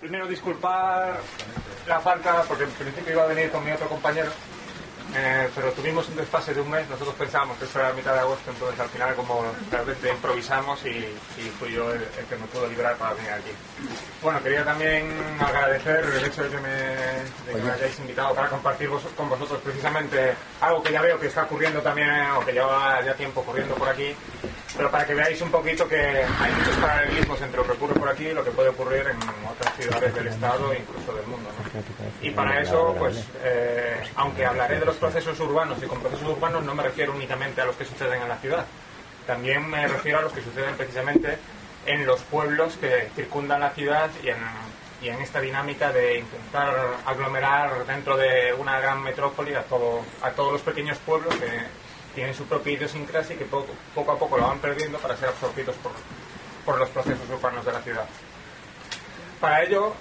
Primero disculpar la falta, porque en principio iba a venir con mi otro compañero, pero tuvimos un desfase de un mes. Nosotros pensábamos que esto era a mitad de agosto, entonces al final como realmente improvisamos y fui yo el que me pudo librar para venir aquí. Bueno, quería también agradecer el hecho de que me hayáis invitado para compartir con vosotros precisamente algo que ya veo que está ocurriendo también, o que lleva ya tiempo ocurriendo por aquí, pero para que veáis un poquito que hay muchos paralelismos entre lo que ocurre por aquí y lo que puede ocurrir en otras ciudades del Estado e incluso del mundo, ¿no? Y para eso, pues, aunque hablaré de los procesos urbanos, y con procesos urbanos no me refiero únicamente a los que suceden en la ciudad, también me refiero a los que suceden precisamente en los pueblos que circundan la ciudad y en esta dinámica de intentar aglomerar dentro de una gran metrópoli a todos los pequeños pueblos que tienen su propia idiosincrasia y que poco a poco lo van perdiendo para ser absorbidos por los procesos urbanos de la ciudad. Para ello,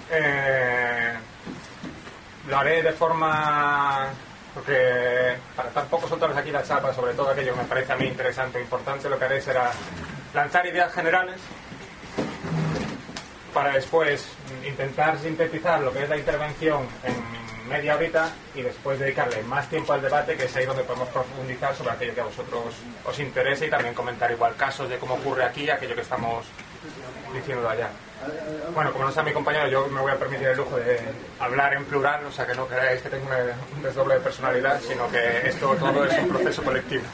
lo haré de forma... porque para tampoco soltaros aquí la chapa sobre todo aquello que me parece a mí interesante e importante, lo que haré será lanzar ideas generales para después intentar sintetizar lo que es la intervención en media horita y después dedicarle más tiempo al debate, que es ahí donde podemos profundizar sobre aquello que a vosotros os interese y también comentar igual casos de cómo ocurre aquí aquello que estamos diciendo allá. Bueno, como no está mi compañero, yo me voy a permitir el lujo de hablar en plural, o sea que no creáis que tengo un desdoble de personalidad, sino que esto todo es un proceso colectivo.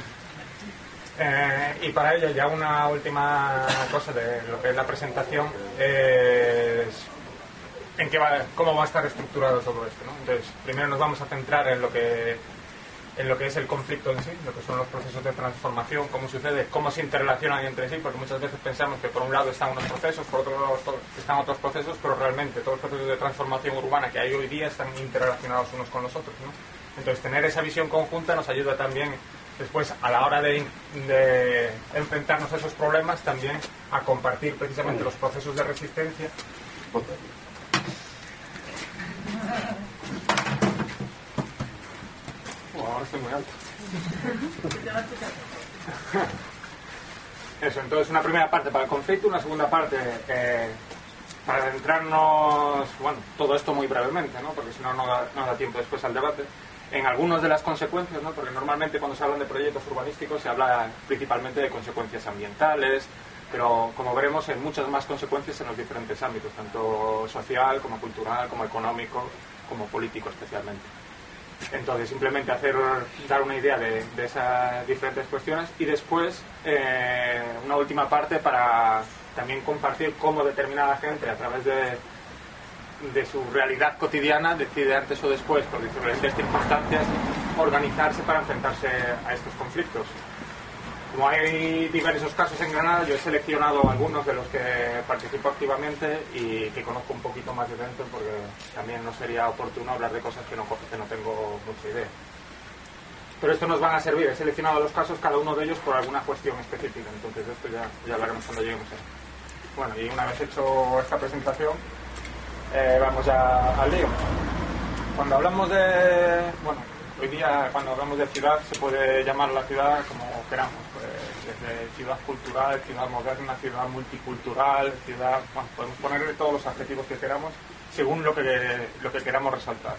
Y para ello, ya una última cosa de lo que es la presentación es cómo va a estar estructurado todo esto, ¿no? Entonces, primero nos vamos a centrar en lo que es el conflicto en sí, lo que son los procesos de transformación, cómo sucede, cómo se interrelacionan entre sí, porque muchas veces pensamos que por un lado están unos procesos, por otro lado están otros procesos, pero realmente todos los procesos de transformación urbana que hay hoy día están interrelacionados unos con los otros, ¿no? Entonces, tener esa visión conjunta nos ayuda también después, a la hora de enfrentarnos a esos problemas, también a compartir precisamente los procesos de resistencia. Ahora estoy muy alto. Eso, entonces una primera parte para el conflicto, una segunda parte para adentrarnos, bueno, todo esto muy brevemente, ¿no? Porque si no, no da tiempo después al debate, en algunas de las consecuencias, ¿no? Porque normalmente cuando se hablan de proyectos urbanísticos se habla principalmente de consecuencias ambientales, pero como veremos hay muchas más consecuencias en los diferentes ámbitos, tanto social como cultural, como económico, como político especialmente. Entonces simplemente dar una idea de esas diferentes cuestiones y después una última parte para también compartir cómo determinada gente a través de su realidad cotidiana decide antes o después, por diferentes circunstancias, organizarse para enfrentarse a estos conflictos. Como hay diversos casos en Granada, yo he seleccionado algunos de los que participo activamente y que conozco un poquito más de dentro, porque también no sería oportuno hablar de cosas que no tengo mucha idea. Pero esto nos van a servir. He seleccionado los casos, cada uno de ellos por alguna cuestión específica, entonces de esto ya hablaremos cuando lleguemos ahí. Bueno, y una vez hecho esta presentación, vamos ya al lío. Cuando hablamos hoy día cuando hablamos de ciudad se puede llamar la ciudad como queramos, pues, desde ciudad cultural, ciudad moderna, ciudad multicultural, ciudad, bueno, podemos ponerle todos los adjetivos que queramos según lo que queramos resaltar.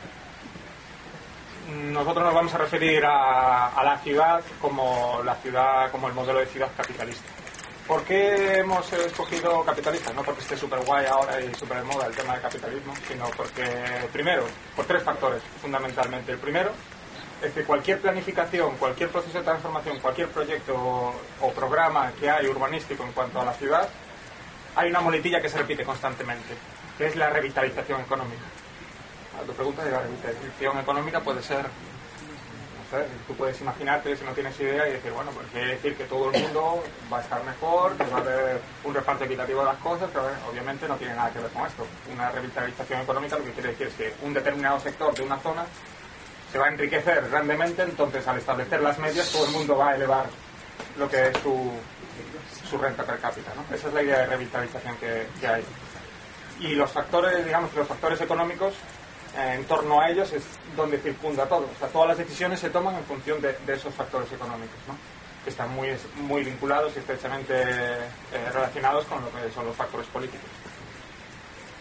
Nosotros nos vamos a referir a la ciudad como el modelo de ciudad capitalista. ¿Por qué hemos escogido capitalista? No porque esté súper guay ahora y súper de moda el tema del capitalismo, sino porque, primero, por tres factores fundamentalmente. El primero es que cualquier planificación, cualquier proceso de transformación, cualquier proyecto o programa que hay urbanístico en cuanto a la ciudad, hay una muletilla que se repite constantemente, que es la revitalización económica. Tu pregunta de la revitalización económica puede ser, no sé, tú puedes imaginarte si no tienes idea y decir, bueno, pues quiere decir que todo el mundo va a estar mejor, que va a haber un reparto equitativo de las cosas, pero obviamente no tiene nada que ver con esto. Una revitalización económica lo que quiere decir es que un determinado sector de una zona se va a enriquecer grandemente, entonces al establecer las medias todo el mundo va a elevar lo que es su renta per cápita, ¿no? Esa es la idea de revitalización que hay. Y los factores, digamos que los factores económicos, en torno a ellos es donde circunda todo. O sea, todas las decisiones se toman en función de esos factores económicos, ¿no? Que están muy vinculados y estrechamente relacionados con lo que son los factores políticos.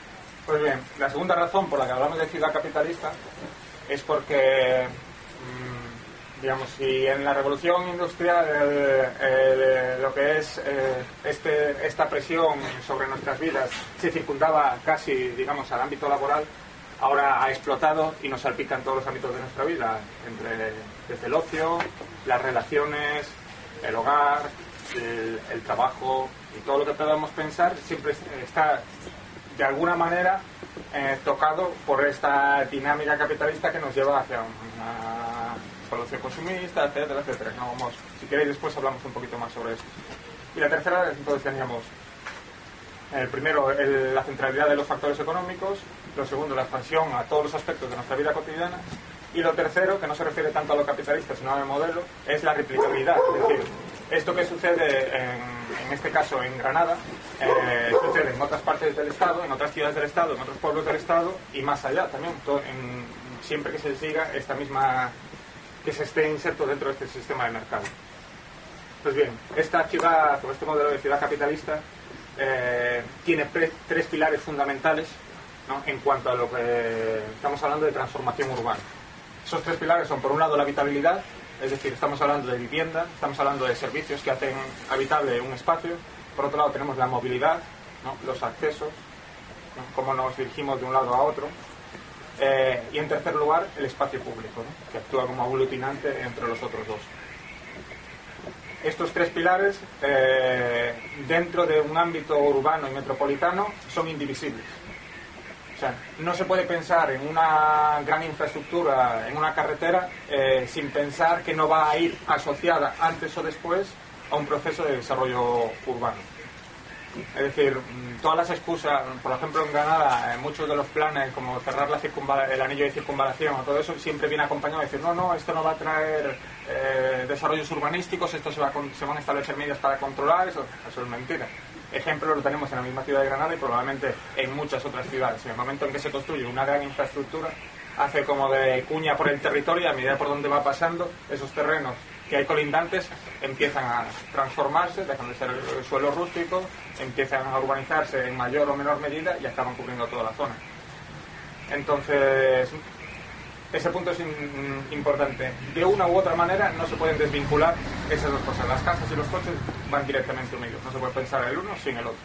Pues bien, la segunda razón por la que hablamos de ciudad capitalista es porque, digamos, si en la revolución industrial lo que es esta presión sobre nuestras vidas se circundaba casi, digamos, al ámbito laboral, ahora ha explotado y nos salpica en todos los ámbitos de nuestra vida, desde el ocio, las relaciones, el hogar, el trabajo y todo lo que podamos pensar siempre está de alguna manera tocado por esta dinámica capitalista que nos lleva hacia una solución consumista, etcétera, etcétera. No, vamos, si queréis después hablamos un poquito más sobre esto. Y la tercera, entonces teníamos el primero, la centralidad de los factores económicos, lo segundo, la expansión a todos los aspectos de nuestra vida cotidiana, y lo tercero, que no se refiere tanto a lo capitalista sino al modelo, es la replicabilidad. Es decir, esto que sucede en este caso en Granada, sucede en otras partes del Estado, en otras ciudades del Estado, en otros pueblos del Estado y más allá también, siempre que se siga esta misma, que se esté inserto dentro de este sistema de mercado. Pues bien, esta ciudad, o este modelo de ciudad capitalista, tiene tres pilares fundamentales, ¿no?, en cuanto a lo que estamos hablando de transformación urbana. Esos tres pilares son, por un lado, la habitabilidad, es decir, estamos hablando de vivienda, estamos hablando de servicios que hacen habitable un espacio. Por otro lado tenemos la movilidad, ¿no?, los accesos, ¿no?, cómo nos dirigimos de un lado a otro. Y en tercer lugar, el espacio público, ¿no?, que actúa como aglutinante entre los otros dos. Estos tres pilares, dentro de un ámbito urbano y metropolitano, son indivisibles. O sea, no se puede pensar en una gran infraestructura, en una carretera, sin pensar que no va a ir asociada antes o después a un proceso de desarrollo urbano. Es decir, todas las excusas, por ejemplo en Granada, muchos de los planes como cerrar el anillo de circunvalación o todo eso, siempre viene acompañado de decir no, esto no va a traer desarrollos urbanísticos, se van a establecer medidas para controlar, eso es mentira. Ejemplo lo tenemos en la misma ciudad de Granada y probablemente en muchas otras ciudades. En el momento en que se construye una gran infraestructura, hace como de cuña por el territorio y a medida por donde va pasando, esos terrenos que hay colindantes empiezan a transformarse, dejan de ser el suelo rústico, empiezan a urbanizarse en mayor o menor medida y acaban cubriendo toda la zona. Entonces, ese punto es importante. De una u otra manera no se pueden desvincular esas dos cosas. Las casas y los coches van directamente unidos. No se puede pensar el uno sin el otro.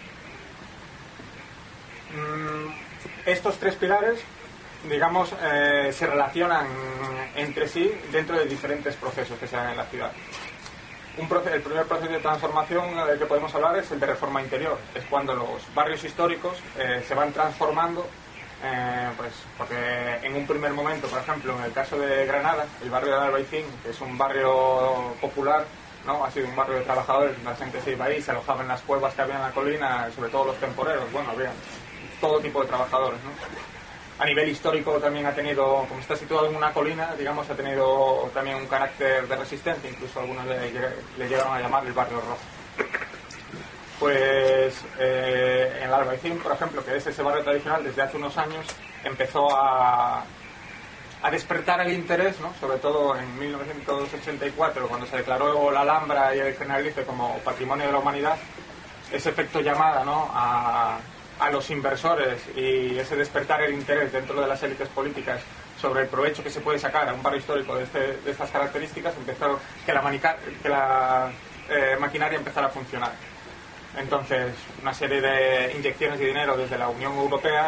Estos tres pilares, digamos, se relacionan entre sí dentro de diferentes procesos que se dan en la ciudad. El primer proceso de transformación del que podemos hablar es el de reforma interior. Es cuando los barrios históricos se van transformando. Pues porque en un primer momento, por ejemplo, en el caso de Granada, el barrio de Albaicín, que es un barrio popular, ¿no?, ha sido un barrio de trabajadores, la gente se iba ahí, se alojaba en las cuevas que había en la colina, sobre todo los temporeros, bueno, había todo tipo de trabajadores, ¿no? A nivel histórico también ha tenido, como está situado en una colina, digamos, ha tenido también un carácter de resistencia, incluso algunos le llegaron a llamar el barrio rojo. Pues en el Albaicín, por ejemplo, que es ese barrio tradicional, desde hace unos años empezó a despertar el interés, ¿no?, sobre todo en 1984, cuando se declaró la Alhambra y el Generalife como Patrimonio de la Humanidad, ese efecto llamada, ¿no?, a los inversores y ese despertar el interés dentro de las élites políticas sobre el provecho que se puede sacar a un barrio histórico de estas características, empezaron que la maquinaria empezara a funcionar. Entonces, una serie de inyecciones de dinero desde la Unión Europea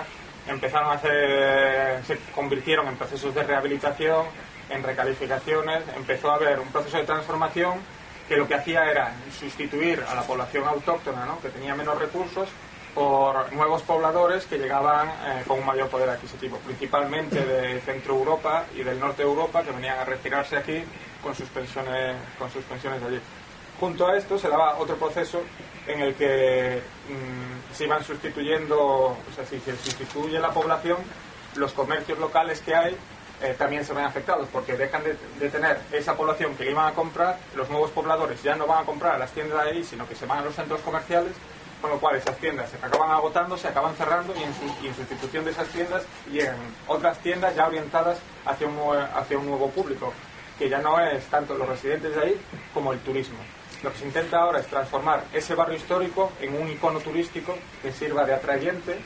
se convirtieron en procesos de rehabilitación, en recalificaciones, empezó a haber un proceso de transformación que lo que hacía era sustituir a la población autóctona, ¿no?, que tenía menos recursos, por nuevos pobladores que llegaban con un mayor poder adquisitivo, principalmente de Centro Europa y del Norte de Europa, que venían a retirarse aquí con sus pensiones de allí. Junto a esto se daba otro proceso en el que se iban sustituyendo, o sea, si se sustituye la población, los comercios locales que hay también se ven afectados, porque dejan de tener esa población que iban a comprar, los nuevos pobladores ya no van a comprar a las tiendas de ahí, sino que se van a los centros comerciales, con lo cual esas tiendas se acaban agotando, se acaban cerrando y en sustitución de esas tiendas llegan otras tiendas ya orientadas hacia un nuevo público, que ya no es tanto los residentes de ahí como el turismo. Lo que se intenta ahora es transformar ese barrio histórico en un icono turístico que sirva de atrayente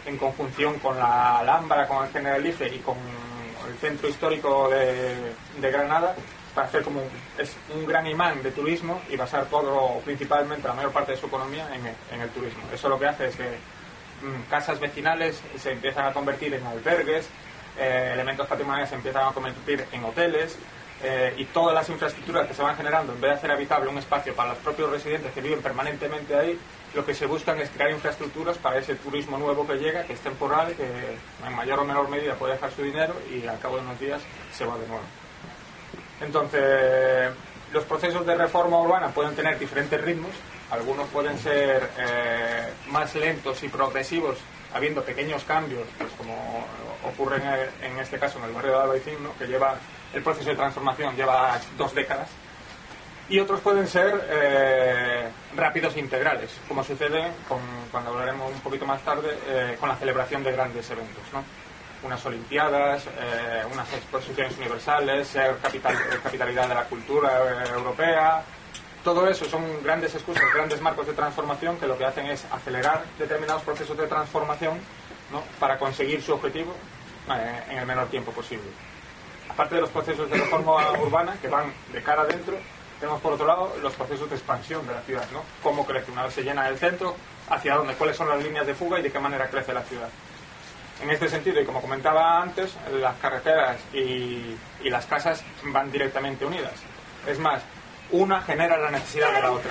en conjunción con la Alhambra, con el Generalife y con el centro histórico de Granada, para hacer como un gran imán de turismo y basar todo, principalmente la mayor parte de su economía, en el turismo. Eso lo que hace es que casas vecinales se empiezan a convertir en albergues, elementos patrimoniales se empiezan a convertir en hoteles, y todas las infraestructuras que se van generando, en vez de hacer habitable un espacio para los propios residentes que viven permanentemente ahí, lo que se buscan es crear infraestructuras para ese turismo nuevo que llega, que es temporal, que en mayor o menor medida puede dejar su dinero y al cabo de unos días se va de nuevo. Entonces, los procesos de reforma urbana pueden tener diferentes ritmos. Algunos pueden ser más lentos y progresivos, habiendo pequeños cambios, pues como ocurre en este caso en el barrio de Albaicín, ¿no? Que lleva el proceso de transformación lleva 2 décadas. Y otros pueden ser rápidos e integrales, como sucede cuando hablaremos un poquito más tarde, con la celebración de grandes eventos, ¿no? Unas olimpiadas, unas exposiciones universales, ser capitalidad de la cultura europea. Todo eso son grandes excusas, grandes marcos de transformación que lo que hacen es acelerar determinados procesos de transformación, ¿no? Para conseguir su objetivo en el menor tiempo posible. Aparte de los procesos de reforma urbana que van de cara adentro, tenemos por otro lado los procesos de expansión de la ciudad, ¿no? Cómo crece una vez se llena el centro, hacia dónde, cuáles son las líneas de fuga y de qué manera crece la ciudad. En este sentido, y como comentaba antes, las carreteras y las casas van directamente unidas. Es más, una genera la necesidad de la otra.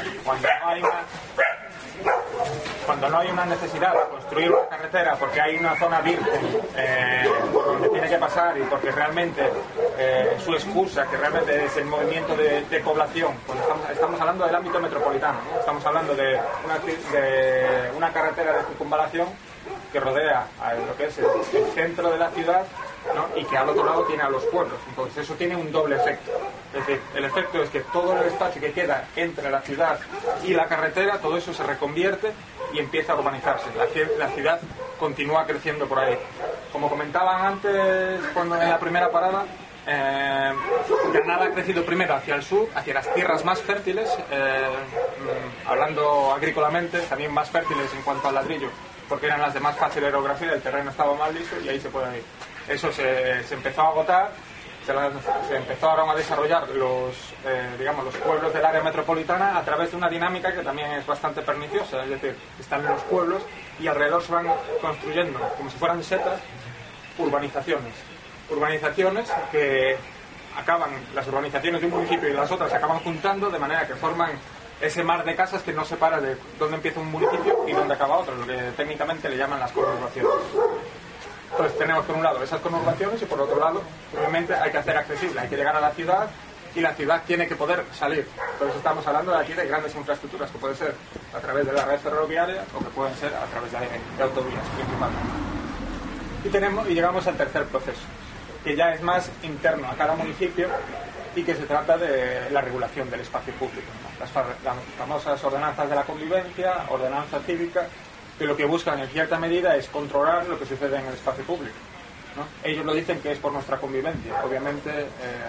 Cuando no hay una necesidad de construir una carretera porque hay una zona virgen donde tiene que pasar y porque realmente su excusa, que realmente es el movimiento de población, pues estamos hablando del ámbito metropolitano, ¿no? Estamos hablando de una carretera de circunvalación que rodea a lo que es el centro de la ciudad, ¿no? Y que al otro lado tiene a los pueblos. Entonces eso tiene un doble efecto. Es decir, el efecto es que todo el espacio que queda entre la ciudad y la carretera, todo eso se reconvierte y empieza a urbanizarse. La ciudad continúa creciendo por ahí. Como comentaban antes cuando en la primera parada, Granada ha crecido primero hacia el sur, hacia las tierras más fértiles, hablando agrícolamente, también más fértiles en cuanto al ladrillo, porque eran las de más fácil aerografía, el terreno estaba más liso y ahí se puede ir. Eso se empezó a agotar, se empezaron a desarrollar los pueblos del área metropolitana a través de una dinámica que también es bastante perniciosa, es decir, están los pueblos y alrededor se van construyendo, como si fueran setas, urbanizaciones que acaban, las urbanizaciones de un municipio y las otras se acaban juntando de manera que forman ese mar de casas que no separa de dónde empieza un municipio y dónde acaba otro, lo que técnicamente le llaman las conurbaciones. Entonces tenemos por un lado esas conurbaciones y por otro lado, obviamente hay que hacer accesible, hay que llegar a la ciudad y la ciudad tiene que poder salir. Entonces estamos hablando de aquí de grandes infraestructuras que pueden ser a través de la red ferroviaria o que pueden ser a través de autovías principalmente. Y llegamos al tercer proceso, que ya es más interno a cada municipio y que se trata de la regulación del espacio público, ¿no? Las famosas ordenanzas de la convivencia, ordenanza cívica, que lo que buscan en cierta medida es controlar lo que sucede en el espacio público, ¿no? Ellos lo dicen que es por nuestra convivencia. Obviamente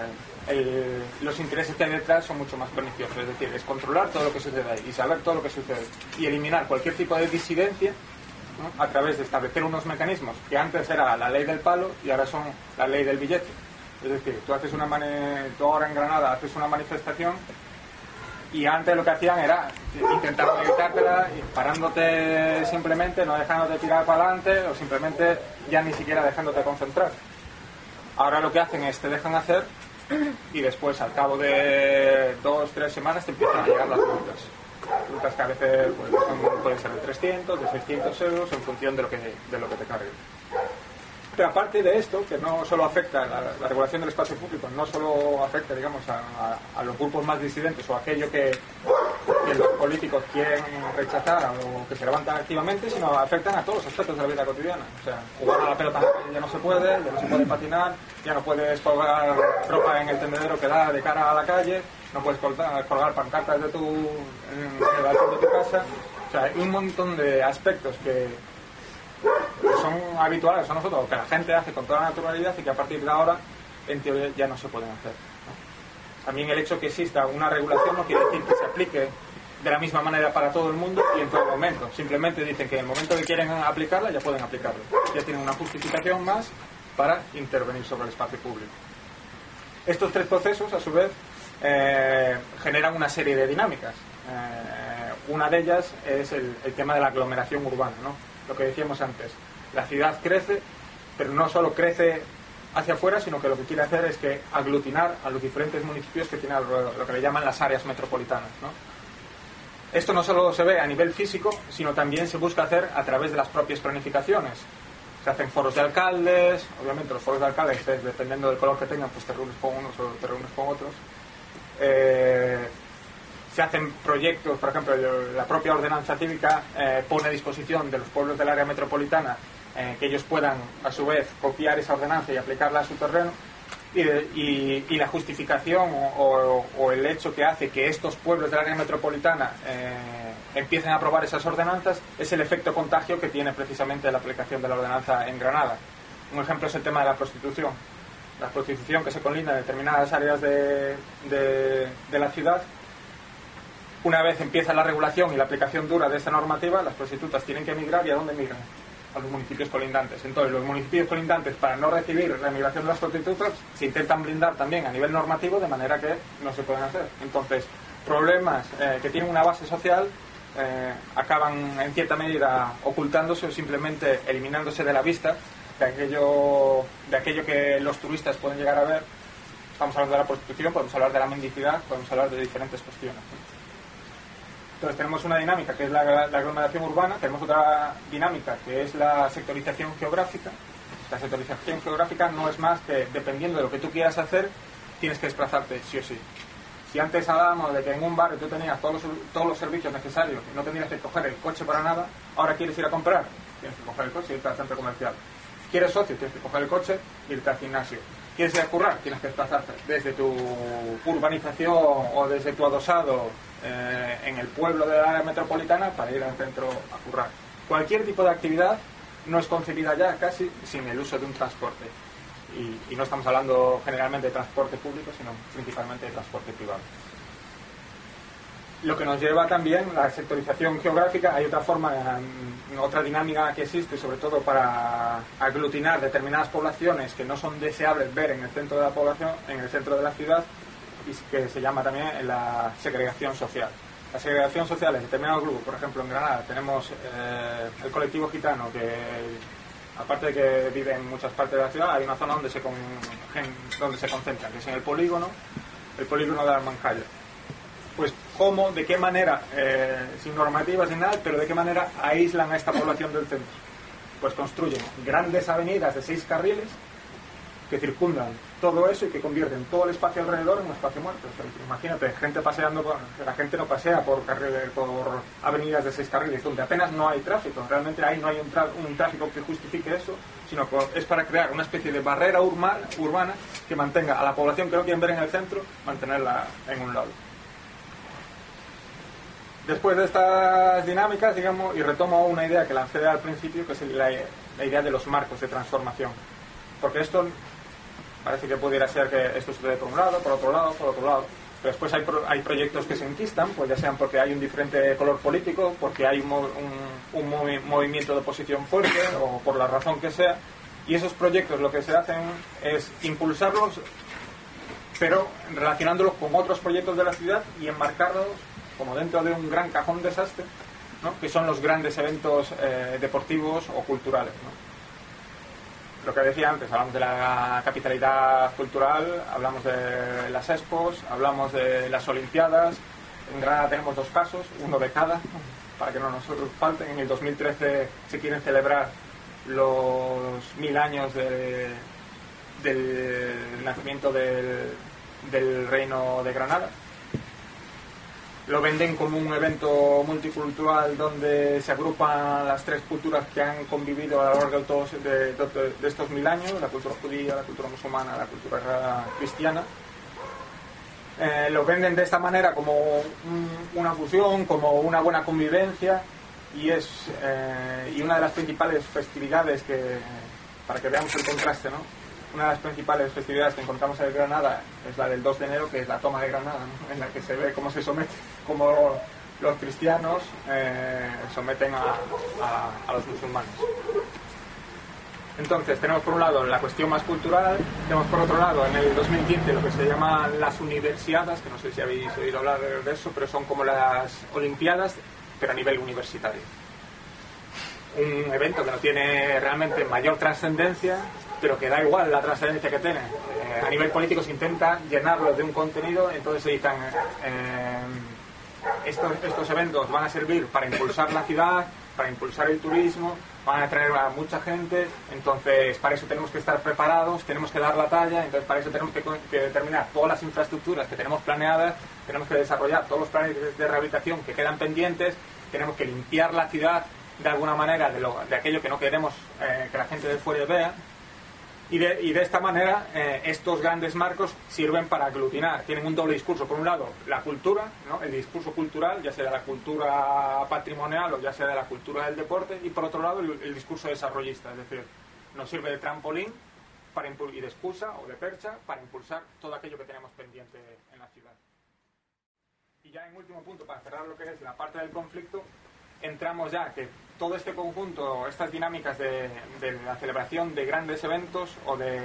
los intereses que hay detrás son mucho más perniciosos, es decir, es controlar todo lo que sucede ahí y saber todo lo que sucede y eliminar cualquier tipo de disidencia, ¿no? A través de establecer unos mecanismos que antes era la ley del palo y ahora son la ley del billete. Es decir, tú ahora en Granada haces una manifestación y antes lo que hacían era intentar evitártela parándote simplemente, no dejándote tirar para adelante o simplemente ya ni siquiera dejándote concentrar. Ahora lo que hacen es te dejan hacer y después al cabo de 2-3 semanas te empiezan a llegar las multas que a veces pueden ser de 300, de 600 euros en función de lo que te carguen. Pero aparte de esto, que no solo afecta la regulación del espacio público, no solo afecta, digamos, a los grupos más disidentes o a aquello que los políticos quieren rechazar o que se levantan activamente, sino afectan a todos los aspectos de la vida cotidiana. O sea, jugar a la pelota ya no se puede patinar, ya no puedes colgar ropa en el tendedero que da de cara a la calle, no puedes colgar pancartas en el balcón de tu casa. O sea, hay un montón de aspectos que son habituales a nosotros, que la gente hace con toda la naturalidad y que a partir de ahora en teoría ya no se pueden hacer, ¿no? También el hecho que exista una regulación no quiere decir que se aplique de la misma manera para todo el mundo y en todo momento. Simplemente dicen que en el momento que quieren aplicarla, ya pueden aplicarla. Ya tienen una justificación más para intervenir sobre el espacio público. Estos tres procesos, a su vez, generan una serie de dinámicas. Una de ellas es el tema de la aglomeración urbana, ¿no? Lo que decíamos antes. La ciudad crece, pero no solo crece hacia afuera, sino que lo que quiere hacer es que aglutinar a los diferentes municipios que tiene alrededor, lo que le llaman las áreas metropolitanas, ¿no? Esto no solo se ve a nivel físico, sino también se busca hacer a través de las propias planificaciones. Se hacen foros de alcaldes, obviamente los foros de alcaldes, dependiendo del color que tengan, pues te reúnes con unos o te reúnes con otros. Se hacen proyectos, por ejemplo, la propia ordenanza cívica pone a disposición de los pueblos del área metropolitana que ellos puedan, a su vez, copiar esa ordenanza y aplicarla a su terreno. Y la justificación o el hecho que hace que estos pueblos del área metropolitana empiecen a aprobar esas ordenanzas es el efecto contagio que tiene precisamente la aplicación de la ordenanza en Granada. Un ejemplo es el tema de la prostitución. La prostitución que se colinda en determinadas áreas de la ciudad. Una vez empieza la regulación y la aplicación dura de esta normativa, las prostitutas tienen que emigrar. ¿Y a dónde emigran? A los municipios colindantes. Entonces, los municipios colindantes, para no recibir la emigración de las prostitutas, se intentan blindar también a nivel normativo, de manera que no se pueden hacer. Entonces, problemas que tienen una base social acaban en cierta medida ocultándose o simplemente eliminándose de la vista de aquello que los turistas pueden llegar a ver. Estamos hablando de la prostitución, podemos hablar de la mendicidad, podemos hablar de diferentes cuestiones. Entonces tenemos una dinámica que es la aglomeración urbana, tenemos otra dinámica que es la sectorización geográfica. La sectorización geográfica no es más que, dependiendo de lo que tú quieras hacer, tienes que desplazarte sí o sí. Si antes hablábamos de que en un barrio tú tenías todos los servicios necesarios y no tenías que coger el coche para nada, ahora quieres ir a comprar, tienes que coger el coche y irte al centro comercial. ¿Quieres socio? Tienes que coger el coche e irte al gimnasio. ¿Quieres ir a currar? Tienes que desplazarte desde tu urbanización o desde tu adosado en el pueblo de la área metropolitana para ir al centro a currar. Cualquier tipo de actividad no es concebida ya casi sin el uso de un transporte. Y no estamos hablando generalmente de transporte público, sino principalmente de transporte privado. Lo que nos lleva también la sectorización geográfica. Hay otra forma, otra dinámica que existe, sobre todo para aglutinar determinadas poblaciones que no son deseables ver en el centro de la población, en el centro de la ciudad, y que se llama también la segregación social. La segregación social en determinados grupos, por ejemplo en Granada tenemos el colectivo gitano, que aparte de que vive en muchas partes de la ciudad, hay una zona donde se concentran, que es en el polígono de Almanjaya. Pues cómo, de qué manera, sin normativas ni nada, pero de qué manera aíslan a esta población del centro. Pues construyen grandes avenidas de 6 carriles que circundan todo eso y que convierten todo el espacio alrededor en un espacio muerto. O sea, imagínate, gente paseando, la gente no pasea por avenidas de 6 carriles, donde apenas no hay tráfico. Realmente ahí no hay un tráfico que justifique eso, sino que es para crear una especie de barrera urbana que mantenga a la población que no quieren ver en el centro, mantenerla en un lado. Después de estas dinámicas, digamos, y retomo una idea que lancé al principio, que es la idea de los marcos de transformación. Porque esto parece que pudiera ser que esto sucede por un lado, por otro lado, pero después hay proyectos que se enquistan, pues ya sean porque hay un diferente color político, porque hay un movimiento de oposición fuerte, o por la razón que sea, y esos proyectos lo que se hacen es impulsarlos, pero relacionándolos con otros proyectos de la ciudad y enmarcarlos como dentro de un gran cajón desastre, ¿no? Que son los grandes eventos deportivos o culturales, ¿no? Lo que decía antes, hablamos de la capitalidad cultural, hablamos de las expos, hablamos de las olimpiadas. En Granada tenemos 2 casos, uno de cada, para que no nos falten. En el 2013 se quieren celebrar los 1000 años del nacimiento del Reino de Granada. Lo venden como un evento multicultural donde se agrupan las 3 culturas que han convivido a lo largo de estos 1000 años, la cultura judía, la cultura musulmana, la cultura cristiana. Lo venden de esta manera como una fusión, como una buena convivencia, y una de las principales festividades para que veamos el contraste, ¿no? Una de las principales festividades que encontramos en Granada es la del 2 de enero, que es la toma de Granada, ¿no? En la que se ve cómo se somete, cómo los cristianos someten a los musulmanes. Entonces tenemos por un lado la cuestión más cultural, tenemos por otro lado en el 2015 lo que se llaman las universiadas, que no sé si habéis oído hablar de eso, pero son como las olimpiadas, pero a nivel universitario. Un evento que no tiene realmente mayor trascendencia, pero que da igual la trascendencia que tiene. A nivel político se intenta llenarlo de un contenido, entonces se dicen estos eventos van a servir para impulsar la ciudad, para impulsar el turismo, van a atraer a mucha gente, entonces para eso tenemos que estar preparados, tenemos que dar la talla, entonces para eso tenemos que determinar todas las infraestructuras que tenemos planeadas, tenemos que desarrollar todos los planes de rehabilitación que quedan pendientes, tenemos que limpiar la ciudad de alguna manera de aquello que no queremos que la gente de fuera vea, y de esta manera estos grandes marcos sirven para aglutinar, tienen un doble discurso. Por un lado la cultura, ¿no? El discurso cultural, ya sea de la cultura patrimonial o ya sea de la cultura del deporte, y por otro lado el discurso desarrollista, es decir, nos sirve de trampolín y de excusa o de percha para impulsar todo aquello que tenemos pendiente en la ciudad. Y ya en último punto, para cerrar lo que es la parte del conflicto, entramos ya que todo este conjunto, estas dinámicas de la celebración de grandes eventos o de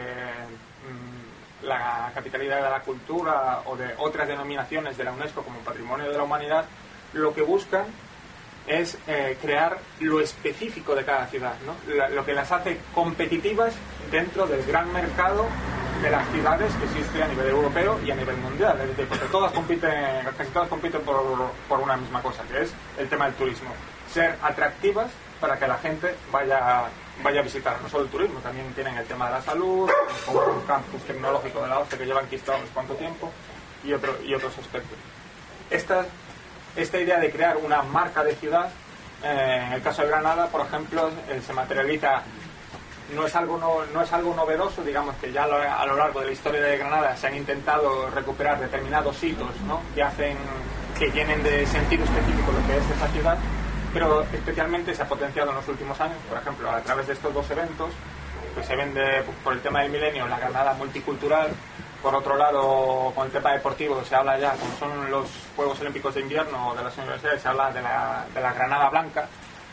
la capitalidad de la cultura o de otras denominaciones de la UNESCO como Patrimonio de la Humanidad, lo que buscan es crear lo específico de cada ciudad, ¿no? Lo que las hace competitivas dentro del gran mercado de las ciudades que existe a nivel europeo y a nivel mundial, es decir, porque casi todas compiten por una misma cosa, que es el tema del turismo. Ser atractivas para que la gente vaya a visitar. No solo el turismo, también tienen el tema de la salud, como un campus tecnológico de la OCDE que llevan enquistado unos cuanto tiempo, y otros aspectos. Esta idea de crear una marca de ciudad, en el caso de Granada, por ejemplo, se materializa. No es algo novedoso, digamos que ya a lo largo de la historia de Granada se han intentado recuperar determinados hitos, ¿no? que llenen de sentido específico lo que es esa ciudad, pero especialmente se ha potenciado en los últimos años, por ejemplo, a través de estos dos eventos, que se vende por el tema del milenio la Granada multicultural. Por otro lado, con el tema deportivo se habla ya, como son los Juegos Olímpicos de Invierno de las universidades, se habla de la Granada Blanca.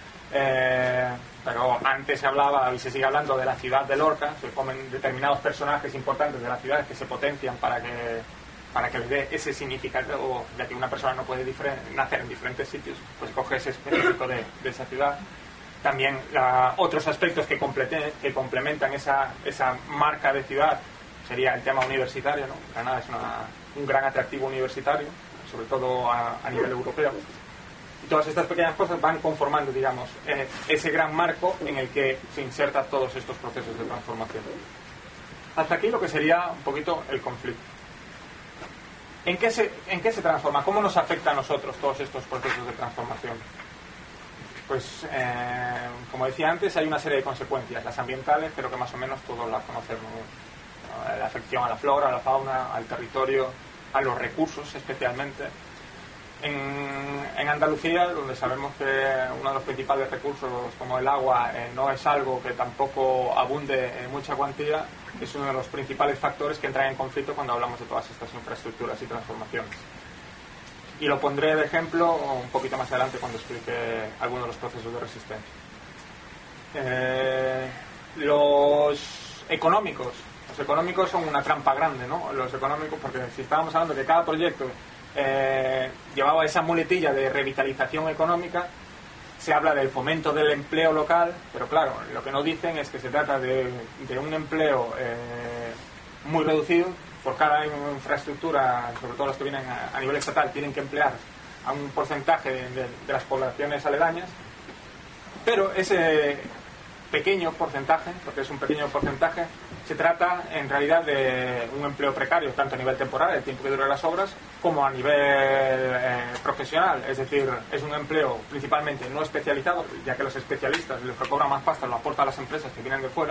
Pero antes se hablaba y se sigue hablando de la ciudad de Lorca, se comen determinados personajes importantes de la ciudad que se potencian para que le dé ese significado, ya que una persona no puede nacer en diferentes sitios, pues coge ese específico de esa ciudad. También otros aspectos que complementan esa marca de ciudad sería el tema universitario, ¿no? Granada es un gran atractivo universitario, sobre todo a nivel europeo. Y todas estas pequeñas cosas van conformando, digamos, ese gran marco en el que se insertan todos estos procesos de transformación. Hasta aquí lo que sería un poquito el conflicto. ¿En qué se transforma? ¿Cómo nos afecta a nosotros todos estos procesos de transformación? Pues, como decía antes, hay una serie de consecuencias. Las ambientales, creo que más o menos todos las conocemos. La afección a la flora, a la fauna, al territorio, a los recursos especialmente. En Andalucía, donde sabemos que uno de los principales recursos, como el agua, no es algo que tampoco abunde en mucha cuantía, es uno de los principales factores que entran en conflicto cuando hablamos de todas estas infraestructuras y transformaciones. Y lo pondré de ejemplo un poquito más adelante cuando explique algunos de los procesos de resistencia. Los económicos son una trampa grande, ¿no? Los económicos, porque si estábamos hablando de que cada proyecto llevaba esa muletilla de revitalización económica, se habla del fomento del empleo local, pero claro, lo que no dicen es que se trata de un empleo muy reducido. Por cada infraestructura, sobre todo las que vienen a nivel estatal, tienen que emplear a un porcentaje de las poblaciones aledañas, pero ese pequeño porcentaje, porque es un pequeño porcentaje, se trata en realidad de un empleo precario, tanto a nivel temporal, el tiempo que duran las obras, como a nivel profesional, es decir, es un empleo principalmente no especializado, ya que los especialistas, los que cobran más pasta, lo aportan a las empresas que vienen de fuera,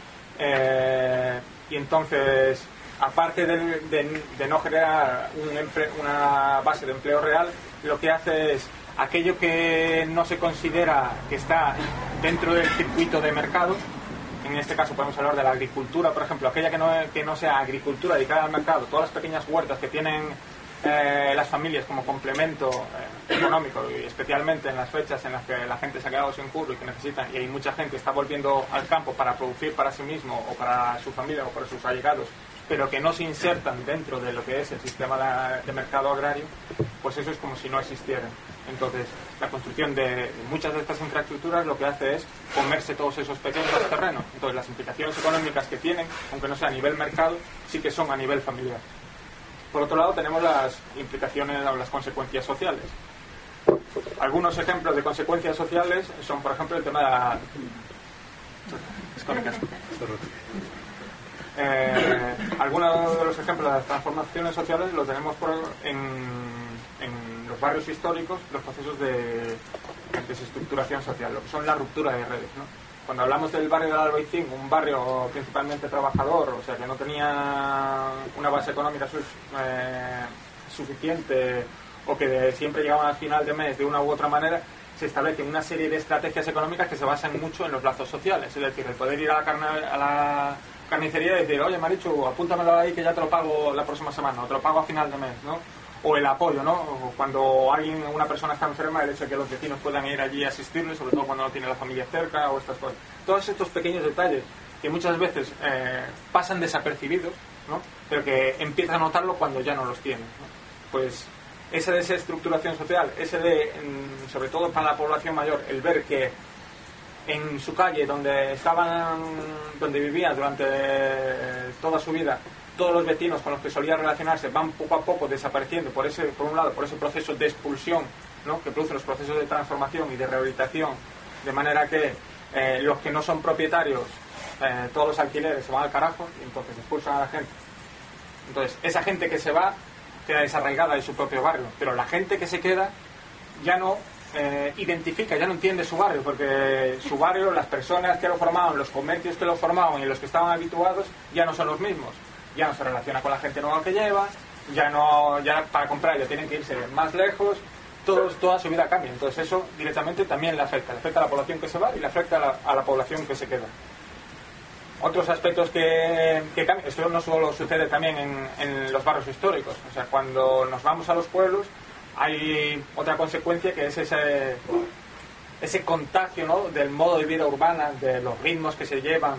y entonces, aparte de no generar una base de empleo real, lo que hace es aquello que no se considera que está dentro del circuito de mercado. En este caso podemos hablar de la agricultura, por ejemplo, aquella que no sea agricultura dedicada al mercado, todas las pequeñas huertas que tienen las familias como complemento económico, y especialmente en las fechas en las que la gente se ha quedado sin curro y que necesitan, y hay mucha gente que está volviendo al campo para producir para sí mismo o para su familia o para sus allegados, pero que no se insertan dentro de lo que es el sistema de mercado agrario, pues eso es como si no existieran. Entonces, la construcción de muchas de estas infraestructuras lo que hace es comerse todos esos pequeños terrenos. Entonces, las implicaciones económicas que tienen, aunque no sea a nivel mercado, sí que son a nivel familiar. Por otro lado, tenemos las implicaciones o las consecuencias sociales. Algunos ejemplos de consecuencias sociales son, por ejemplo, el tema de la... algunos de los ejemplos de las transformaciones sociales los tenemos en los barrios históricos, los procesos de desestructuración social, lo que son la ruptura de redes, ¿no? Cuando hablamos del barrio del Albaicín, un barrio principalmente trabajador, o sea que no tenía una base económica suficiente, o que siempre llegaban al final de mes de una u otra manera, se establecen una serie de estrategias económicas que se basan mucho en los lazos sociales, es decir, el poder ir a la carnicería y decir, oye Marichu, apúntamelo ahí que ya te lo pago la próxima semana, o te lo pago a final de mes, ¿no? O el apoyo, ¿no? O cuando una persona está enferma, el hecho de que los vecinos puedan ir allí a asistirle, sobre todo cuando no tiene la familia cerca o estas cosas. Todos estos pequeños detalles que muchas veces pasan desapercibidos, ¿no? Pero que empiezan a notarlo cuando ya no los tienen, ¿no? Pues esa desestructuración social, sobre todo para la población mayor, el ver que en su calle donde vivían durante toda su vida, todos los vecinos con los que solía relacionarse van poco a poco desapareciendo por un lado por ese proceso de expulsión, ¿no? Que produce los procesos de transformación y de rehabilitación, de manera que los que no son propietarios, todos los alquileres se van al carajo y entonces expulsan a la gente. Entonces esa gente que se va queda desarraigada de su propio barrio, pero la gente que se queda ya no identifica, ya no entiende su barrio, porque su barrio, las personas que lo formaban, los comercios que lo formaban y los que estaban habituados ya no son los mismos. Ya no se relaciona con la gente nueva que lleva, ya para comprar ya tienen que irse más lejos, toda su vida cambia. Entonces eso directamente también le afecta a la población que se va y le afecta a la población que se queda. Otros aspectos que cambian, esto no solo sucede también en los barrios históricos, o sea, cuando nos vamos a los pueblos hay otra consecuencia que es ese contagio, ¿no? Del modo de vida urbana, de los ritmos que se llevan,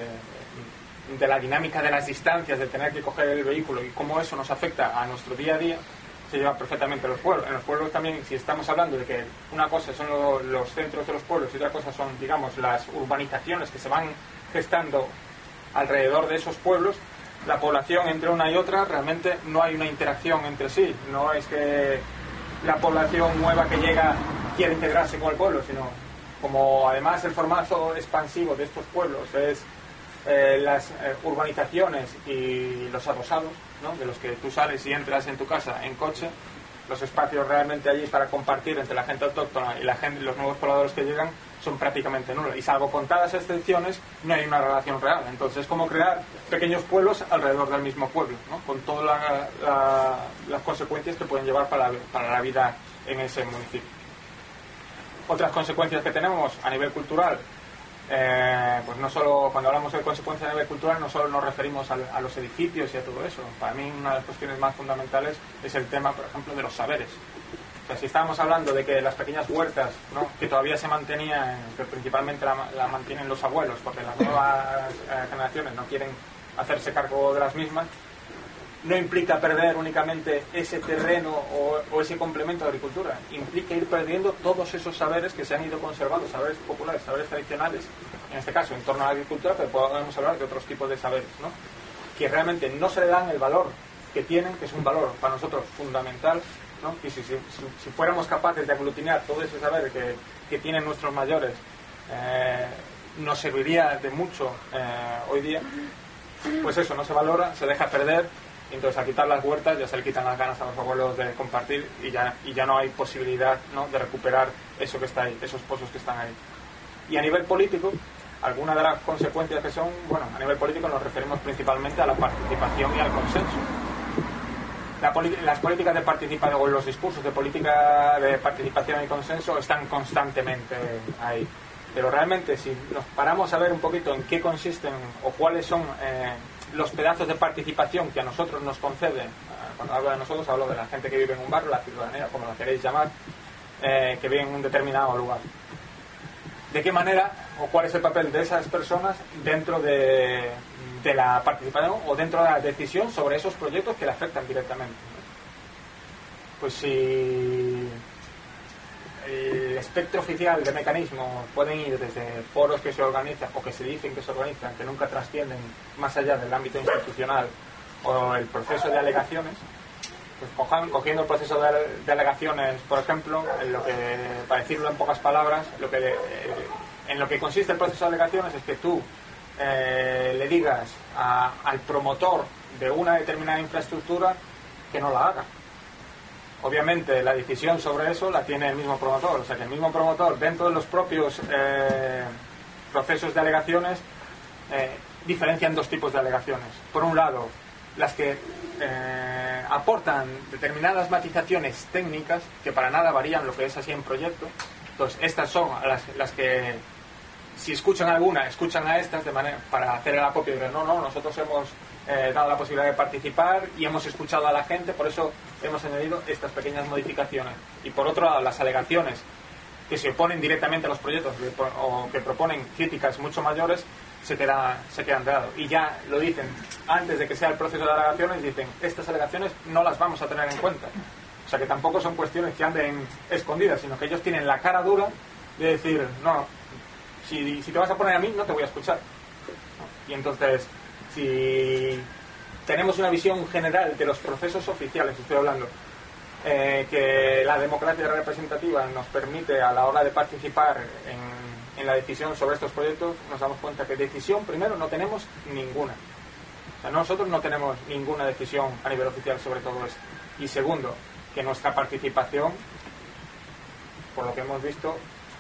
de la dinámica de las distancias, de tener que coger el vehículo y cómo eso nos afecta a nuestro día a día, se lleva perfectamente a los pueblos. En los pueblos también, si estamos hablando de que una cosa son los centros de los pueblos y otra cosa son, digamos, las urbanizaciones que se van gestando alrededor de esos pueblos, la población entre una y otra realmente no hay una interacción entre sí. No es que la población nueva que llega quiere integrarse con el pueblo, sino como además el formato expansivo de estos pueblos es las urbanizaciones y los adosados, ¿no? De los que tú sales y entras en tu casa en coche, los espacios realmente allí para compartir entre la gente autóctona y los nuevos pobladores que llegan son prácticamente nulos, y salvo contadas excepciones no hay una relación real. Entonces es como crear pequeños pueblos alrededor del mismo pueblo, ¿no? Con todas las consecuencias que pueden llevar para la vida en ese municipio. Otras consecuencias que tenemos a nivel cultural, pues no solo cuando hablamos de consecuencias a nivel cultural no solo nos referimos a los edificios y a todo eso. Para mí una de las cuestiones más fundamentales es el tema, por ejemplo, de los saberes. O sea, si estábamos hablando de que las pequeñas huertas, ¿no? Que todavía se mantenían, que principalmente la mantienen los abuelos porque las nuevas generaciones no quieren hacerse cargo de las mismas, no implica perder únicamente ese terreno o ese complemento de agricultura, implica ir perdiendo todos esos saberes que se han ido conservando, saberes populares, saberes tradicionales, en este caso en torno a la agricultura, pero podemos hablar de otros tipos de saberes, ¿no? Que realmente no se le dan el valor que tienen, que es un valor para nosotros fundamental, ¿no? Y si fuéramos capaces de aglutinar todo ese saber que tienen nuestros mayores, nos serviría de mucho hoy día. Pues eso no se valora, se deja perder. Entonces al quitar las huertas ya se le quitan las ganas a los abuelos de compartir y ya no hay posibilidad, ¿no? De recuperar eso que está ahí, esos pozos que están ahí. Y a nivel político, algunas de las consecuencias que son, bueno, a nivel político nos referimos principalmente a la participación y al consenso. Las políticas de participación o los discursos de política de participación y consenso están constantemente ahí. Pero realmente si nos paramos a ver un poquito en qué consisten o cuáles son los pedazos de participación que a nosotros nos conceden cuando hablo de nosotros hablo de la gente que vive en un barrio, la ciudadanía, como la queréis llamar, que vive en un determinado lugar. ¿De qué manera o cuál es el papel de esas personas dentro de la participación o dentro de la decisión sobre esos proyectos que le afectan directamente? Pues si el espectro oficial de mecanismos pueden ir desde foros que se organizan o que se dicen que se organizan, que nunca trascienden más allá del ámbito institucional, o el proceso de alegaciones, pues cogiendo el proceso de alegaciones, por ejemplo, para decirlo en pocas palabras, en lo que consiste el proceso de alegaciones es que tú le digas al promotor de una determinada infraestructura que no la haga. Obviamente la decisión sobre eso la tiene el mismo promotor, o sea que el mismo promotor dentro de los propios procesos de alegaciones diferencian dos tipos de alegaciones. Por un lado, las que aportan determinadas matizaciones técnicas que para nada varían lo que es así en proyecto. Entonces estas son las que, si escuchan alguna, escuchan a estas de manera para hacer el acopio y decir no, nosotros hemos dado la posibilidad de participar y hemos escuchado a la gente, por eso hemos añadido estas pequeñas modificaciones. Y por otro lado, las alegaciones que se oponen directamente a los proyectos o que proponen críticas mucho mayores se quedan de lado. Y ya lo dicen antes de que sea el proceso de alegaciones, dicen estas alegaciones no las vamos a tener en cuenta. O sea que tampoco son cuestiones que anden escondidas, sino que ellos tienen la cara dura de decir no, si te vas a poner a mí no te voy a escuchar. Y entonces, si tenemos una visión general de los procesos oficiales, estoy hablando, que la democracia representativa nos permite a la hora de participar en la decisión sobre estos proyectos, nos damos cuenta que decisión, primero, no tenemos ninguna. O sea, nosotros no tenemos ninguna decisión a nivel oficial sobre todo esto. Y segundo, que nuestra participación, por lo que hemos visto,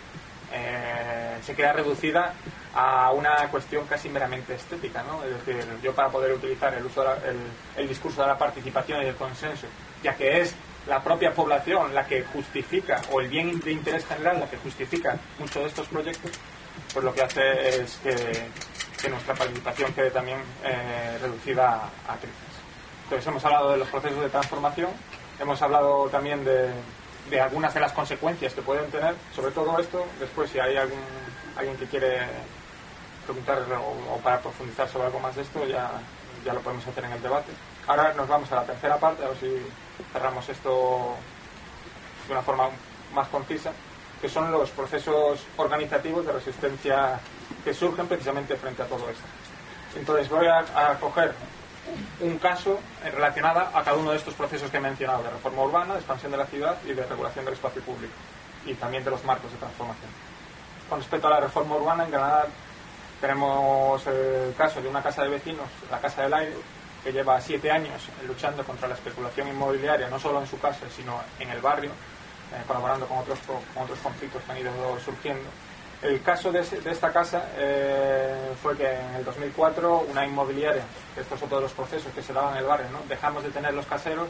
se queda reducida a una cuestión casi meramente estética, ¿no? Es decir, yo para poder utilizar el discurso de la participación y del consenso, ya que es la propia población la que justifica, o el bien de interés general la que justifica muchos de estos proyectos, pues lo que hace es que nuestra participación quede también reducida a trizas. Entonces hemos hablado de los procesos de transformación, hemos hablado también de algunas de las consecuencias que pueden tener sobre todo esto. Después, si hay alguien que quiere preguntar o para profundizar sobre algo más de esto, ya lo podemos hacer en el debate. Ahora nos vamos a la tercera parte, a ver si cerramos esto de una forma más concisa, que son los procesos organizativos de resistencia que surgen precisamente frente a todo esto. Entonces voy a coger un caso relacionado a cada uno de estos procesos que he mencionado, de reforma urbana, de expansión de la ciudad y de regulación del espacio público, y también de los marcos de transformación. Con respecto a la reforma urbana, en Granada tenemos el caso de una casa de vecinos, la Casa del Aire, que lleva 7 años luchando contra la especulación inmobiliaria, no solo en su casa, sino en el barrio, colaborando con otros conflictos que han ido surgiendo. El caso de esta casa fue que en el 2004 una inmobiliaria, que esto es otro de los procesos que se daban en el barrio, ¿no? Dejamos de tener los caseros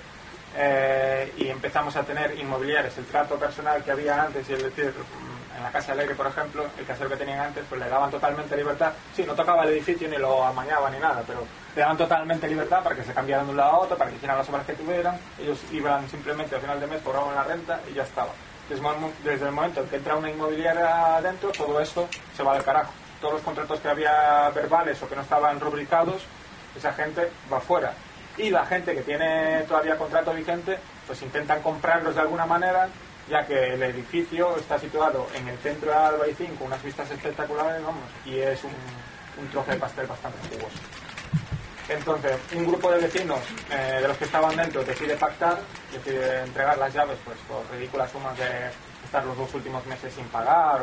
y empezamos a tener inmobiliarias. El trato personal que había antes, y es decir, en la Casa del Aire, por ejemplo, el casero que tenían antes, pues le daban totalmente libertad. Sí, no tocaba el edificio ni lo amañaba ni nada, pero le daban totalmente libertad para que se cambiaran de un lado a otro, para que hicieran las obras que tuvieran. Ellos iban simplemente al final de mes, cobraban la renta y ya estaba. Desde el momento en que entra una inmobiliaria adentro, todo esto se va al carajo. Todos los contratos que había verbales o que no estaban rubricados, esa gente va fuera. Y la gente que tiene todavía contrato vigente, pues intentan comprarlos de alguna manera, ya que el edificio está situado en el centro de Albaicín con unas vistas espectaculares, vamos, y es un trozo de pastel bastante jugoso. Entonces, un grupo de vecinos de los que estaban dentro decide pactar, decide entregar las llaves pues por ridículas sumas de estar los 2 últimos meses sin pagar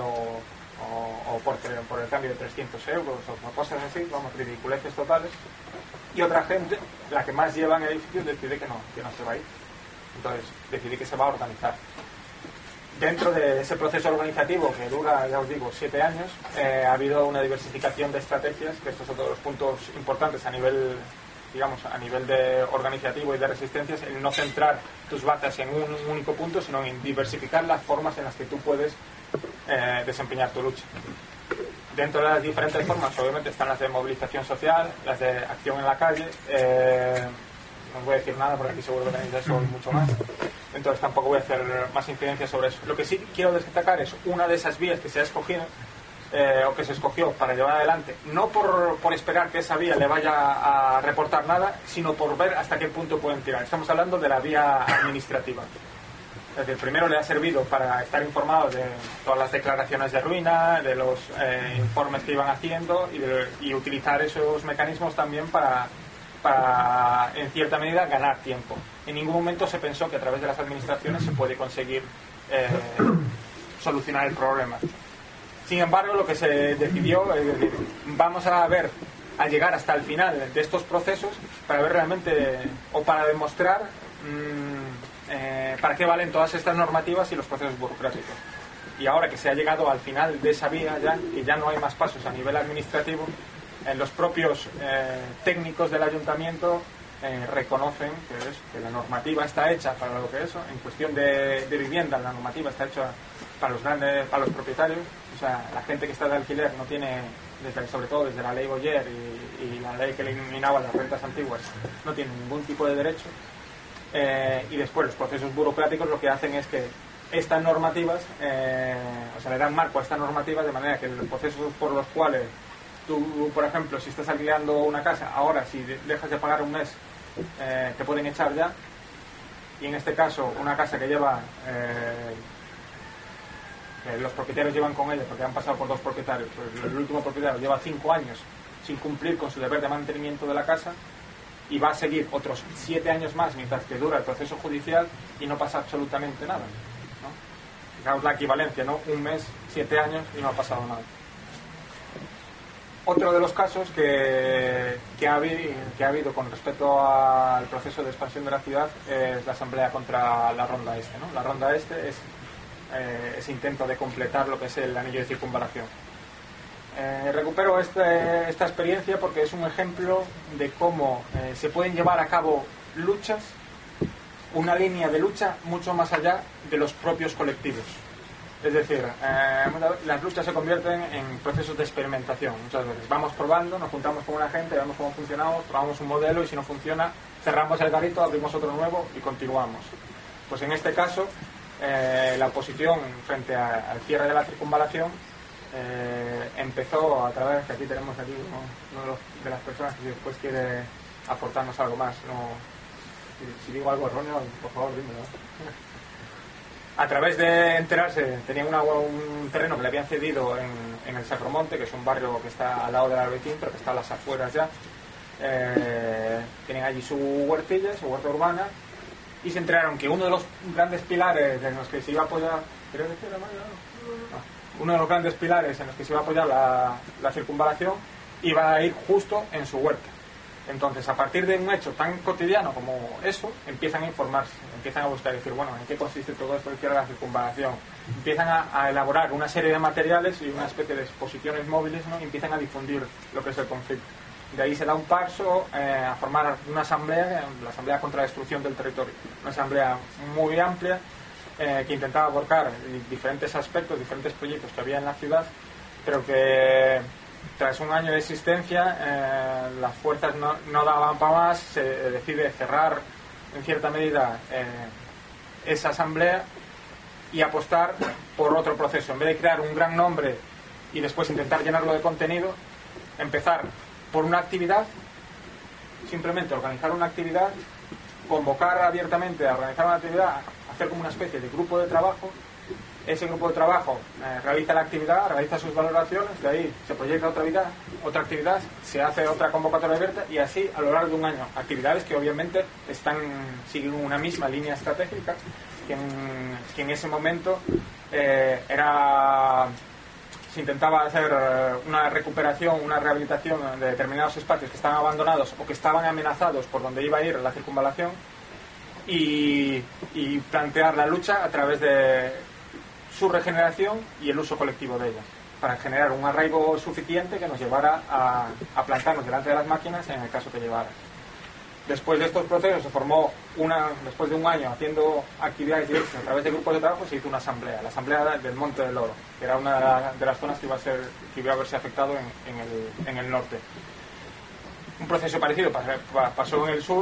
o por el cambio de 300 euros o cosas así, vamos, ridiculeces totales. Y otra gente, la que más lleva en el edificio, decide que no se va a ir. Entonces, decide que se va a organizar. Dentro de ese proceso organizativo que dura, ya os digo, 7 años, ha habido una diversificación de estrategias, que estos son todos los puntos importantes a nivel, digamos, a nivel de organizativo y de resistencias, en no centrar tus batas en un único punto, sino en diversificar las formas en las que tú puedes desempeñar tu lucha. Dentro de las diferentes formas, obviamente, están las de movilización social, las de acción en la calle, no os voy a decir nada porque aquí seguro que tenéis de eso mucho más, entonces tampoco voy a hacer más incidencia sobre eso. Lo que sí quiero destacar es una de esas vías que se ha escogido o que se escogió para llevar adelante, no por esperar que esa vía le vaya a reportar nada, sino por ver hasta qué punto pueden tirar. Estamos hablando de la vía administrativa. Es decir, primero le ha servido para estar informado de todas las declaraciones de ruina, de los informes que iban haciendo y utilizar esos mecanismos también para, en cierta medida, ganar tiempo. En ningún momento se pensó que a través de las administraciones se puede conseguir solucionar el problema. Sin embargo, lo que se decidió es decir, vamos a llegar hasta el final de estos procesos para ver realmente, o para demostrar para qué valen todas estas normativas y los procesos burocráticos. Y ahora que se ha llegado al final de esa vía, que ya no hay más pasos a nivel administrativo, los propios técnicos del ayuntamiento reconocen que la normativa está hecha para lo que es. En cuestión de vivienda, la normativa está hecha para los propietarios. O sea, la gente que está de alquiler no tiene, sobre todo desde la ley Boyer y la ley que eliminaba las rentas antiguas, no tiene ningún tipo de derecho. Y después los procesos burocráticos lo que hacen es que estas normativas, le dan marco a estas normativas de manera que los procesos por los cuales tú, por ejemplo, si estás alquilando una casa, ahora si dejas de pagar un mes, te pueden echar ya. Y en este caso, una casa que lleva, que los propietarios llevan con ella, porque han pasado por 2 propietarios, pues el último propietario lleva 5 años sin cumplir con su deber de mantenimiento de la casa, y va a seguir otros 7 años más mientras que dura el proceso judicial y no pasa absolutamente nada, ¿no? Fijaos la equivalencia, ¿no? Un mes, 7 años y no ha pasado nada. Otro de los casos que ha habido con respecto al proceso de expansión de la ciudad es la asamblea contra la Ronda Este, ¿no? La Ronda Este es ese intento de completar lo que es el anillo de circunvalación. Recupero esta experiencia porque es un ejemplo de cómo se pueden llevar a cabo luchas, una línea de lucha mucho más allá de los propios colectivos. Es decir, las luchas se convierten en procesos de experimentación. Muchas veces vamos probando, nos juntamos con una gente, vemos cómo funcionamos, probamos un modelo y si no funciona, cerramos el garito, abrimos otro nuevo y continuamos. Pues en este caso, la oposición frente al cierre de la circunvalación empezó a través, que aquí tenemos uno de las personas que después quiere aportarnos algo más. Si digo algo erróneo, por favor, dímelo. A través de enterarse, tenían un terreno que le habían cedido en el Sacromonte, que es un barrio que está al lado del Arbequín, pero que está a las afueras ya. Tienen allí su huertilla, su huerta urbana, y se enteraron que uno de los grandes pilares en los que se iba a apoyar, uno de los grandes pilares en los que se iba a apoyar la circunvalación iba a ir justo en su huerta. Entonces, a partir de un hecho tan cotidiano como eso, empiezan a informarse, empiezan a buscar y decir, bueno, ¿en qué consiste todo esto del cierre de la circunvalación? Empiezan a elaborar una serie de materiales y una especie de exposiciones móviles, ¿no? Y empiezan a difundir lo que es el conflicto. De ahí se da un paso a formar una asamblea, la Asamblea contra la Destrucción del Territorio. Una asamblea muy amplia que intentaba abarcar diferentes aspectos, diferentes proyectos que había en la ciudad, pero que tras un año de existencia las fuerzas no daban para más, se decide cerrar en cierta medida esa asamblea y apostar por otro proceso. En vez de crear un gran nombre y después intentar llenarlo de contenido, empezar por una actividad, simplemente organizar una actividad, convocar abiertamente a organizar una actividad, hacer como una especie de grupo de trabajo. Ese grupo de trabajo realiza la actividad, realiza sus valoraciones, de ahí se proyecta otra actividad, se hace otra convocatoria abierta y así a lo largo de un año. Actividades que obviamente siguen una misma línea estratégica que en ese momento se intentaba hacer una recuperación, una rehabilitación de determinados espacios que estaban abandonados o que estaban amenazados por donde iba a ir la circunvalación y plantear la lucha a través de su regeneración y el uso colectivo de ella, para generar un arraigo suficiente que nos llevara a plantarnos delante de las máquinas en el caso que llevara. Después de estos procesos se formó después de un año haciendo actividades diversas a través de grupos de trabajo, se hizo una asamblea, la asamblea del Monte del Oro, que era una de las zonas que iba a verse afectado en el norte. Un proceso parecido pasó en el sur,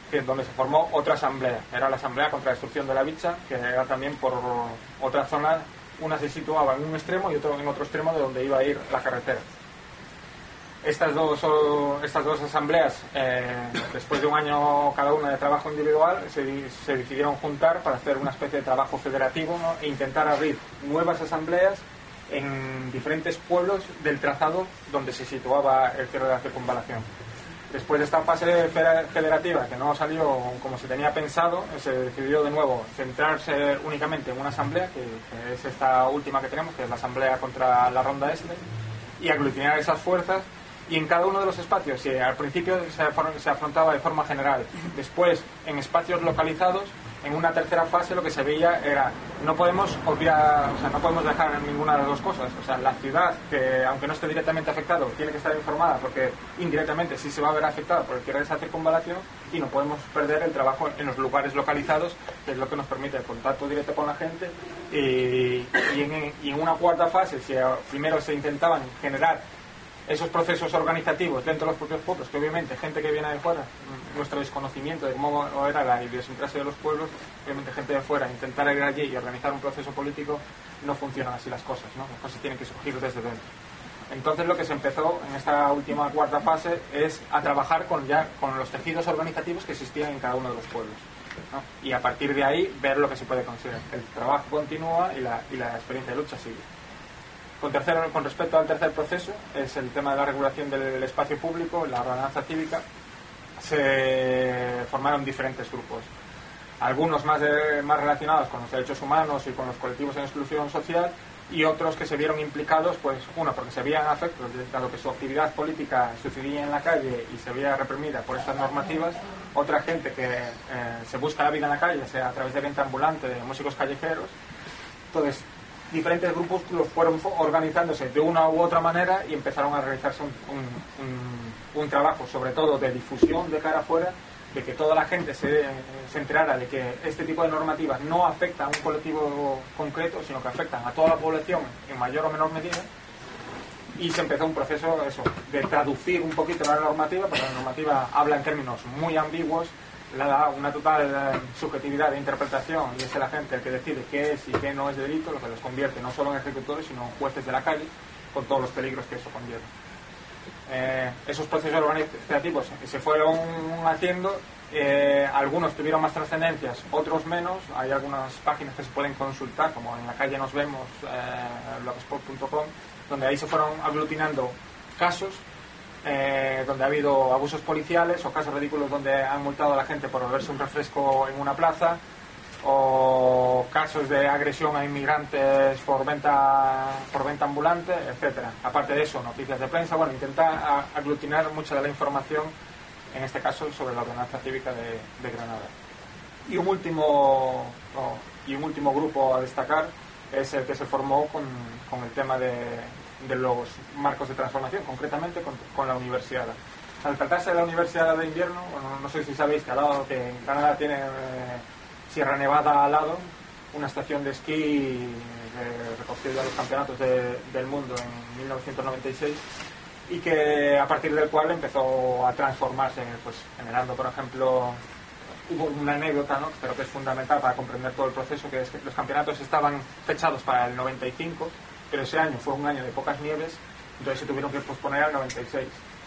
donde se formó otra asamblea. Era la asamblea contra la destrucción de la Bicha, que era también por otra zona. Una se situaba en un extremo y otro en otro extremo de donde iba a ir la carretera. Estas dos asambleas, después de un año cada una de trabajo individual, se decidieron juntar para hacer una especie de trabajo federativo, ¿no? E intentar abrir nuevas asambleas en diferentes pueblos del trazado donde se situaba el cierre de la circunvalación. Después de esta fase federativa, que no salió como se tenía pensado, se decidió de nuevo centrarse únicamente en una asamblea, que es esta última que tenemos, que es la asamblea contra la Ronda Este, y aglutinar esas fuerzas. Y en cada uno de los espacios, al principio se afrontaba de forma general, después en espacios localizados. En una tercera fase lo que se veía era, no podemos obviar, o sea, no podemos dejar ninguna de las dos cosas. O sea, la ciudad, que aunque no esté directamente afectado, tiene que estar informada, porque indirectamente sí se va a ver afectada por el cierre de esa circunvalación, y no podemos perder el trabajo en los lugares localizados, que es lo que nos permite el contacto directo con la gente. Y en una cuarta fase, si primero se intentaban generar esos procesos organizativos dentro de los propios pueblos, que obviamente gente que viene de fuera, nuestro desconocimiento de cómo era la idiosincrasia de los pueblos, obviamente gente de fuera, intentar ir allí y organizar un proceso político, no funcionan así las cosas, ¿no? Las cosas tienen que surgir desde dentro. Entonces lo que se empezó en esta última cuarta fase es a trabajar con los tejidos organizativos que existían en cada uno de los pueblos, ¿no? Y a partir de ahí ver lo que se puede conseguir. El trabajo continúa y la experiencia de lucha sigue. Con respecto al tercer proceso, es el tema de la regulación del espacio público, la ordenanza cívica. Se formaron diferentes grupos, algunos más relacionados con los derechos humanos y con los colectivos en exclusión social, y otros que se vieron implicados, pues uno, porque se veían afectados, dado que su actividad política sucedía en la calle y se veía reprimida por estas normativas. Otra gente que se busca la vida en la calle, sea a través de venta ambulante, de músicos callejeros. Entonces, diferentes grupos los fueron organizándose de una u otra manera y empezaron a realizarse un trabajo, sobre todo de difusión de cara afuera, de que toda la gente se enterara de que este tipo de normativas no afectan a un colectivo concreto, sino que afectan a toda la población en mayor o menor medida. Y se empezó un proceso de traducir un poquito la normativa, porque la normativa habla en términos muy ambiguos, le da una total subjetividad de interpretación, y es la gente el que decide qué es y qué no es delito, lo que los convierte no solo en ejecutores, sino en jueces de la calle, con todos los peligros que eso conlleva. Esos procesos organizativos se fueron haciendo, algunos tuvieron más trascendencias, otros menos. Hay algunas páginas que se pueden consultar, como en La Calle Nos Vemos, blogspot.com, donde ahí se fueron aglutinando casos donde ha habido abusos policiales, o casos ridículos donde han multado a la gente por beberse un refresco en una plaza, o casos de agresión a inmigrantes por venta ambulante, etcétera. Aparte de eso, noticias de prensa. Bueno, intenta aglutinar mucha de la información, en este caso sobre la ordenanza cívica de Granada. Y un último grupo a destacar es el que se formó con el tema de los marcos de transformación, concretamente con la universidad. Al tratarse de la Universidad de Invierno, bueno, no sé si sabéis que al lado, que en Canadá tiene Sierra Nevada al lado, una estación de esquí recogida de los campeonatos del mundo en 1996, y que a partir del cual empezó a transformarse, pues generando, por ejemplo, hubo una anécdota, ¿no?, pero que es fundamental para comprender todo el proceso, que es que los campeonatos estaban fechados para el 95, pero ese año fue un año de pocas nieves, entonces se tuvieron que posponer al 96.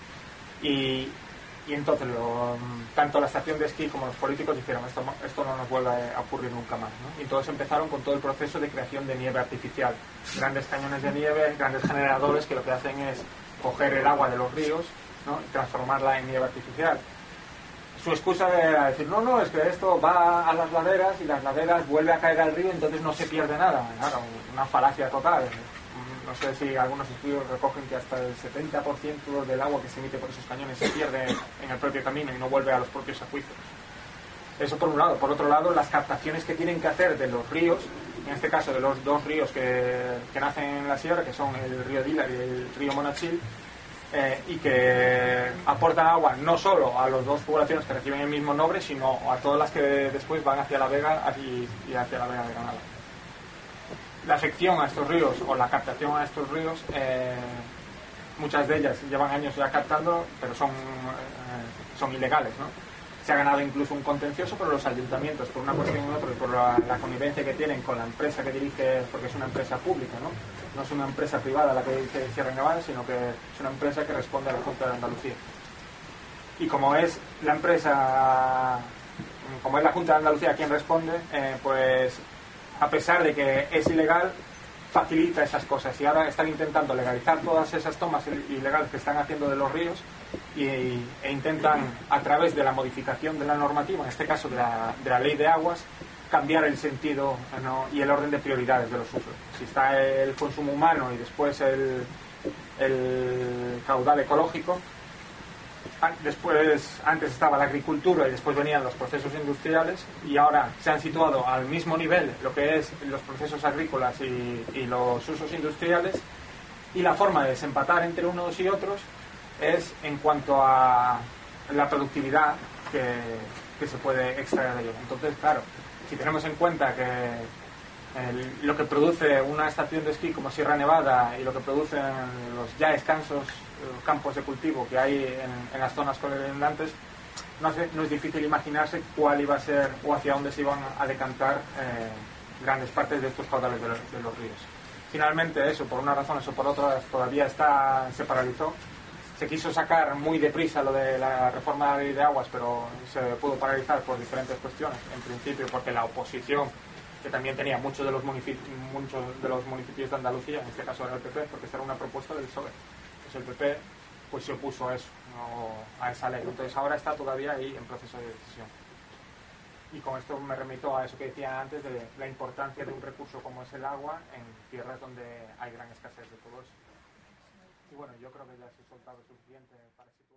Y entonces tanto la estación de esquí como los políticos dijeron, esto no nos vuelve a ocurrir nunca más, ¿no? Y entonces empezaron con todo el proceso de creación de nieve artificial, grandes cañones de nieve, grandes generadores que lo que hacen es coger el agua de los ríos, ¿no?, y transformarla en nieve artificial. Su excusa era decir, no, es que esto va a las laderas y las laderas vuelve a caer al río, entonces no se pierde nada. Claro, una falacia total. No sé si algunos estudios recogen que hasta el 70% del agua que se emite por esos cañones se pierde en el propio camino y no vuelve a los propios acuíferos. Eso por un lado. Por otro lado, las captaciones que tienen que hacer de los ríos, en este caso de los dos ríos que nacen en la sierra, que son el río Dilar y el río Monachil, y que aportan agua no solo a las dos poblaciones que reciben el mismo nombre, sino a todas las que después van hacia la Vega y hacia la Vega de Granada. La afección a estos ríos, o la captación a estos ríos, muchas de ellas llevan años ya captando, pero son ilegales, ¿no? se ha ganado incluso un contencioso, pero los ayuntamientos, por una cuestión u otra, y por la connivencia que tienen con la empresa que dirige, porque es una empresa pública, ¿no? No es una empresa privada la que dirige Sierra Nevada, sino que es una empresa que responde a la Junta de Andalucía. Y como es la Junta de Andalucía quien responde, pues a pesar de que es ilegal, facilita esas cosas, y ahora están intentando legalizar todas esas tomas ilegales que están haciendo de los ríos e intentan, a través de la modificación de la normativa, en este caso de la ley de aguas, cambiar el sentido, ¿no?, y el orden de prioridades de los usos. Si está el consumo humano y después el caudal ecológico, antes estaba la agricultura y después venían los procesos industriales, y ahora se han situado al mismo nivel lo que es los procesos agrícolas y los usos industriales, y la forma de desempatar entre unos y otros es en cuanto a la productividad que se puede extraer de ello. Entonces, claro, si tenemos en cuenta que lo que produce una estación de esquí como Sierra Nevada y lo que producen los ya escasos campos de cultivo que hay en las zonas colindantes, no es difícil imaginarse cuál iba a ser o hacia dónde se iban a decantar grandes partes de estos caudales de los ríos. Finalmente, eso, por unas razones o por otras, todavía se paralizó. Se quiso sacar muy deprisa lo de la reforma de la ley de aguas, pero se pudo paralizar por diferentes cuestiones. En principio, porque la oposición, que también tenía muchos de los municipios de Andalucía, en este caso era el PP, porque esta era una propuesta del PSOE. Pues el PP pues se opuso a eso, no a esa ley. Entonces ahora está todavía ahí en proceso de decisión. Y con esto me remito a eso que decía antes de la importancia de un recurso como es el agua en tierras donde hay gran escasez de todo eso. Y bueno, yo creo que ya se ha soltado suficiente para